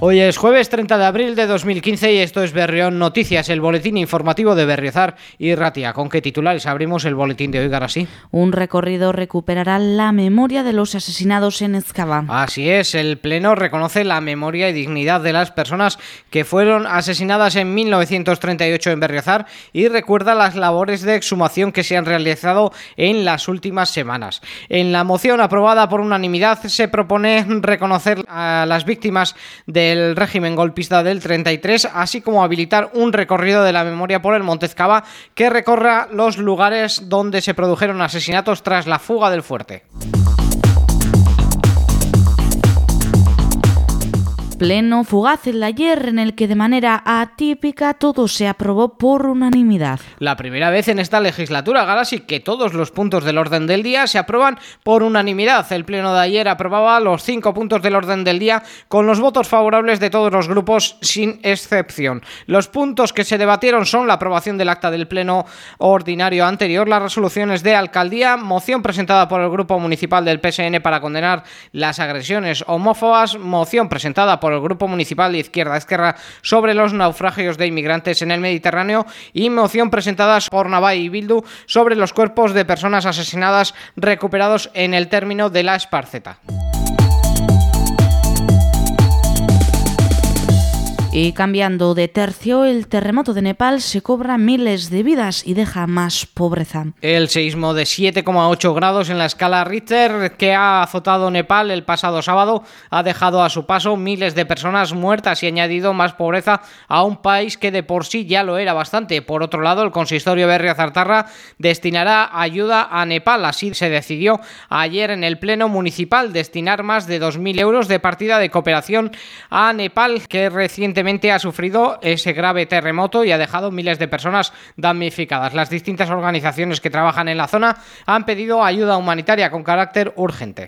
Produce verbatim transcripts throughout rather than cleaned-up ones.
Hoy es jueves treinta de abril de dos mil quince y esto es Berrión Noticias, el boletín informativo de Berriozar y Ratia. ¿Con qué titulares abrimos el boletín de hoy, Garasí? Un recorrido recuperará la memoria de los asesinados en Ezkaba. Así es, el Pleno reconoce la memoria y dignidad de las personas que fueron asesinadas en mil novecientos treinta y ocho en Berriozar y recuerda las labores de exhumación que se han realizado en las últimas semanas. En la moción aprobada por unanimidad se propone reconocer a las víctimas del régimen golpista del treinta y tres, así como habilitar un recorrido de la memoria por el Monte Ezkaba que recorra los lugares donde se produjeron asesinatos tras la fuga del fuerte. Pleno fugaz el de ayer en el que de manera atípica todo se aprobó por unanimidad. La primera vez en esta legislatura, Garasi, que todos los puntos del orden del día se aprueban por unanimidad. El Pleno de ayer aprobaba los cinco puntos del orden del día con los votos favorables de todos los grupos sin excepción. Los puntos que se debatieron son la aprobación del acta del Pleno ordinario anterior, las resoluciones de alcaldía, moción presentada por el Grupo Municipal del P S N para condenar las agresiones homófobas, moción presentada por el Grupo Municipal de Izquierda Esquerra sobre los naufragios de inmigrantes en el Mediterráneo y moción presentada por Navai y Bildu sobre los cuerpos de personas asesinadas recuperados en el término de la Esparceta. Y cambiando de tercio, el terremoto de Nepal se cobra miles de vidas y deja más pobreza. El seísmo de siete coma ocho grados en la escala Richter que ha azotado Nepal el pasado sábado ha dejado a su paso miles de personas muertas y añadido más pobreza a un país que de por sí ya lo era bastante. Por otro lado, el consistorio Berriozar-Tarra destinará ayuda a Nepal. Así se decidió ayer en el Pleno Municipal destinar más de dos mil euros de partida de cooperación a Nepal, que recientemente ha sufrido ese grave terremoto y ha dejado miles de personas damnificadas. Las distintas organizaciones que trabajan en la zona han pedido ayuda humanitaria con carácter urgente.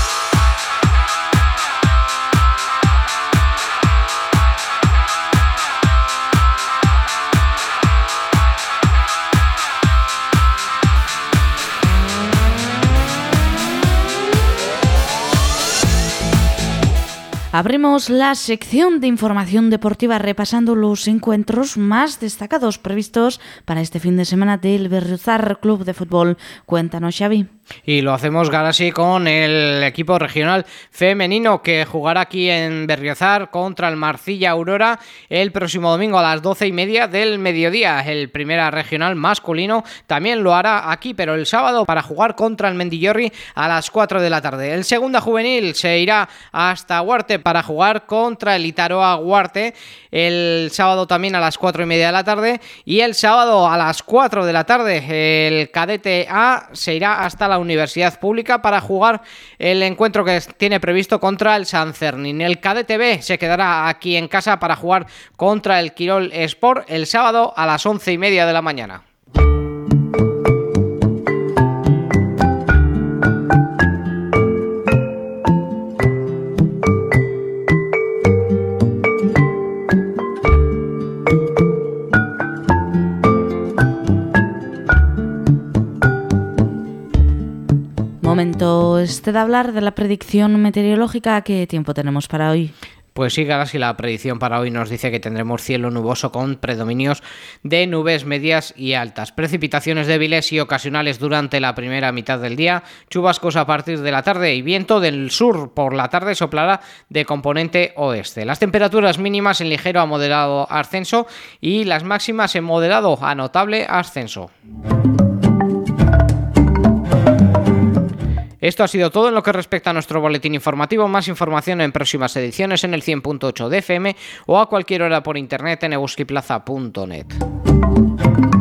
Abrimos la sección de información deportiva repasando los encuentros más destacados previstos para este fin de semana del Berriozar Club de Fútbol. Cuéntanos, Xavi. Y lo hacemos, Garasi, con el equipo regional femenino que jugará aquí en Berriozar contra el Marcilla Aurora el próximo domingo a las doce y media del mediodía. El primera regional masculino también lo hará aquí, pero el sábado para jugar contra el Mendillorri a las cuatro de la tarde. El segunda juvenil se irá hasta Huarte para jugar contra el Itaroa Huarte el sábado también a las cuatro y media de la tarde, y el sábado a las cuatro de la tarde el cadete A se irá hasta la Universidad Pública para jugar el encuentro que tiene previsto contra el San Cernín. El cadete B se quedará aquí en casa para jugar contra el Quirol Sport el sábado a las once y media de la mañana. Momento este de hablar de la predicción meteorológica. ¿Qué tiempo tenemos para hoy? Pues sí, Garasi, la predicción para hoy nos dice que tendremos cielo nuboso con predominios de nubes medias y altas, precipitaciones débiles y ocasionales durante la primera mitad del día, chubascos a partir de la tarde y viento del sur por la tarde soplará de componente oeste. Las temperaturas mínimas en ligero a moderado ascenso y las máximas en moderado a notable ascenso. Esto ha sido todo en lo que respecta a nuestro boletín informativo. Más información en próximas ediciones en el cien punto ocho de F M o a cualquier hora por internet en eguskiplaza punto net.